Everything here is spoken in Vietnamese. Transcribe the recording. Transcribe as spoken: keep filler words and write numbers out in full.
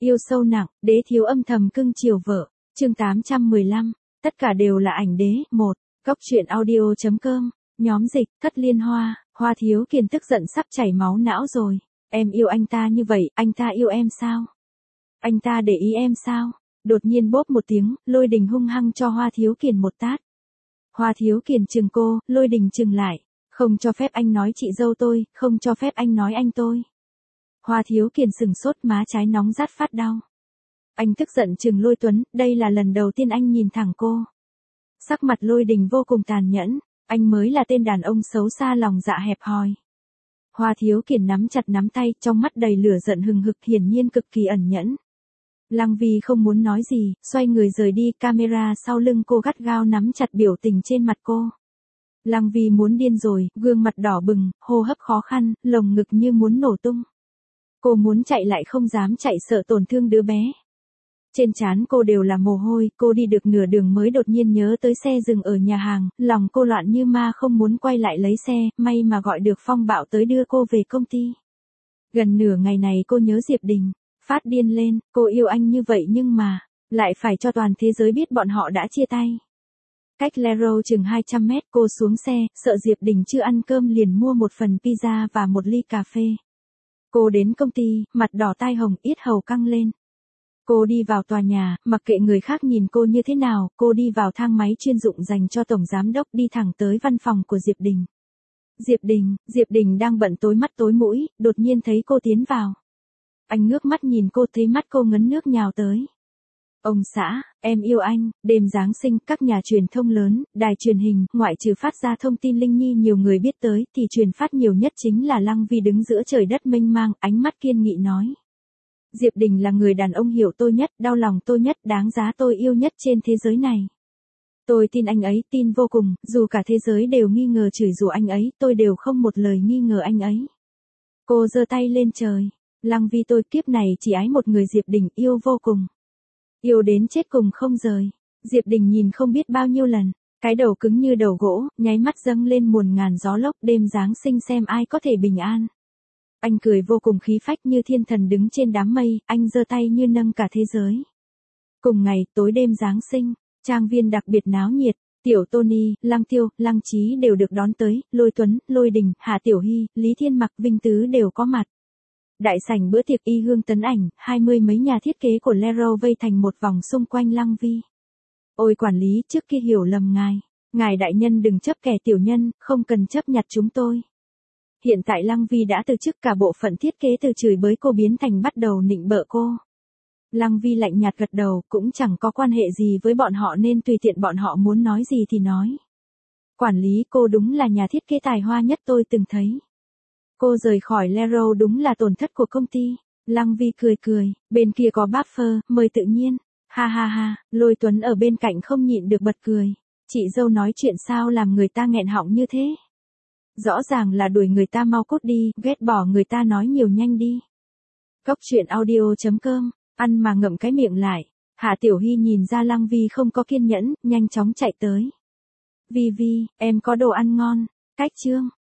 Yêu sâu nặng, đế thiếu âm thầm cưng chiều vợ. Chương tám trăm mười lăm, tất cả đều là ảnh đế. Một. Góc truyện audio chấm com. Nhóm dịch, Thất Liên Hoa. Hoa Thiếu Kiền tức giận sắp chảy máu não rồi. Em yêu anh ta như vậy, anh ta yêu em sao? Anh ta để ý em sao? Đột nhiên bốp một tiếng, Lôi Đình hung hăng cho Hoa Thiếu Kiền một tát. Hoa Thiếu Kiền chừng cô, Lôi Đình chừng lại. Không cho phép anh nói chị dâu tôi, không cho phép anh nói anh tôi. Hoa Thiếu Kiền sừng sốt, má trái nóng rát phát đau. Anh tức giận chừng Lôi Tuấn, đây là lần đầu tiên anh nhìn thẳng cô. Sắc mặt Lôi Đình vô cùng tàn nhẫn, anh mới là tên đàn ông xấu xa lòng dạ hẹp hòi. Hoa Thiếu Kiền nắm chặt nắm tay, trong mắt đầy lửa giận hừng hực, hiển nhiên cực kỳ ẩn nhẫn. Lăng Vi không muốn nói gì, xoay người rời đi, camera sau lưng cô gắt gao nắm chặt biểu tình trên mặt cô. Lăng Vi muốn điên rồi, gương mặt đỏ bừng, hô hấp khó khăn, lồng ngực như muốn nổ tung. Cô muốn chạy lại không dám chạy, sợ tổn thương đứa bé. Trên trán cô đều là mồ hôi, cô đi được nửa đường mới đột nhiên nhớ tới xe dừng ở nhà hàng, lòng cô loạn như ma không muốn quay lại lấy xe, may mà gọi được Phong Bạo tới đưa cô về công ty. Gần nửa ngày này cô nhớ Diệp Đình, phát điên lên, cô yêu anh như vậy nhưng mà, lại phải cho toàn thế giới biết bọn họ đã chia tay. Cách Lero chừng hai trăm mét, cô xuống xe, sợ Diệp Đình chưa ăn cơm liền mua một phần pizza và một ly cà phê. Cô đến công ty, mặt đỏ tai hồng, yết hầu căng lên. Cô đi vào tòa nhà, mặc kệ người khác nhìn cô như thế nào, cô đi vào thang máy chuyên dụng dành cho tổng giám đốc, đi thẳng tới văn phòng của Diệp Đình. Diệp Đình, Diệp Đình đang bận tối mắt tối mũi, đột nhiên thấy cô tiến vào. Anh ngước mắt nhìn cô, thấy mắt cô ngấn nước nhào tới. Ông xã, em yêu anh. Đêm Giáng sinh, các nhà truyền thông lớn, đài truyền hình, ngoại trừ phát ra thông tin Linh Nhi nhiều người biết tới, thì truyền phát nhiều nhất chính là Lăng Vi đứng giữa trời đất mênh mang, ánh mắt kiên nghị nói. Diệp Đình là người đàn ông hiểu tôi nhất, đau lòng tôi nhất, đáng giá tôi yêu nhất trên thế giới này. Tôi tin anh ấy, tin vô cùng, dù cả thế giới đều nghi ngờ chửi rủa anh ấy, tôi đều không một lời nghi ngờ anh ấy. Cô giơ tay lên trời. Lăng Vi, tôi kiếp này chỉ ái một người, Diệp Đình, yêu vô cùng. Yêu đến chết cùng không rời. Diệp Đình nhìn không biết bao nhiêu lần, cái đầu cứng như đầu gỗ, nháy mắt dâng lên muôn ngàn gió lốc, đêm Giáng sinh xem ai có thể bình an. Anh cười vô cùng khí phách như thiên thần đứng trên đám mây, anh giơ tay như nâng cả thế giới. Cùng ngày, tối đêm Giáng sinh, trang viên đặc biệt náo nhiệt, Tiểu Tony, Lăng Tiêu, Lăng Chí đều được đón tới, Lôi Tuấn, Lôi Đình, Hạ Tiểu Hy, Lý Thiên Mặc, Vinh Tứ đều có mặt. Đại sảnh bữa tiệc y hương tấn ảnh, hai mươi mấy nhà thiết kế của Lero vây thành một vòng xung quanh Lăng Vi. Ôi quản lý, trước kia hiểu lầm ngài. Ngài đại nhân đừng chấp kẻ tiểu nhân, không cần chấp nhặt chúng tôi. Hiện tại Lăng Vi đã từ chức, cả bộ phận thiết kế từ chửi bới cô biến thành bắt đầu nịnh bợ cô. Lăng Vi lạnh nhạt gật đầu, cũng chẳng có quan hệ gì với bọn họ nên tùy tiện bọn họ muốn nói gì thì nói. Quản lý, cô đúng là nhà thiết kế tài hoa nhất tôi từng thấy. Cô rời khỏi Lero đúng là tổn thất của công ty. Lăng Vi cười cười, bên kia có buffer, mời tự nhiên. Ha ha ha, Lôi Tuấn ở bên cạnh không nhịn được bật cười. Chị dâu nói chuyện sao làm người ta nghẹn họng như thế? Rõ ràng là đuổi người ta mau cút đi, ghét bỏ người ta nói nhiều nhanh đi. Góc truyện audio chấm com, ăn mà ngậm cái miệng lại. Hạ Tiểu Hy nhìn ra Lăng Vi không có kiên nhẫn, nhanh chóng chạy tới. Vi Vi, em có đồ ăn ngon. Cách chương.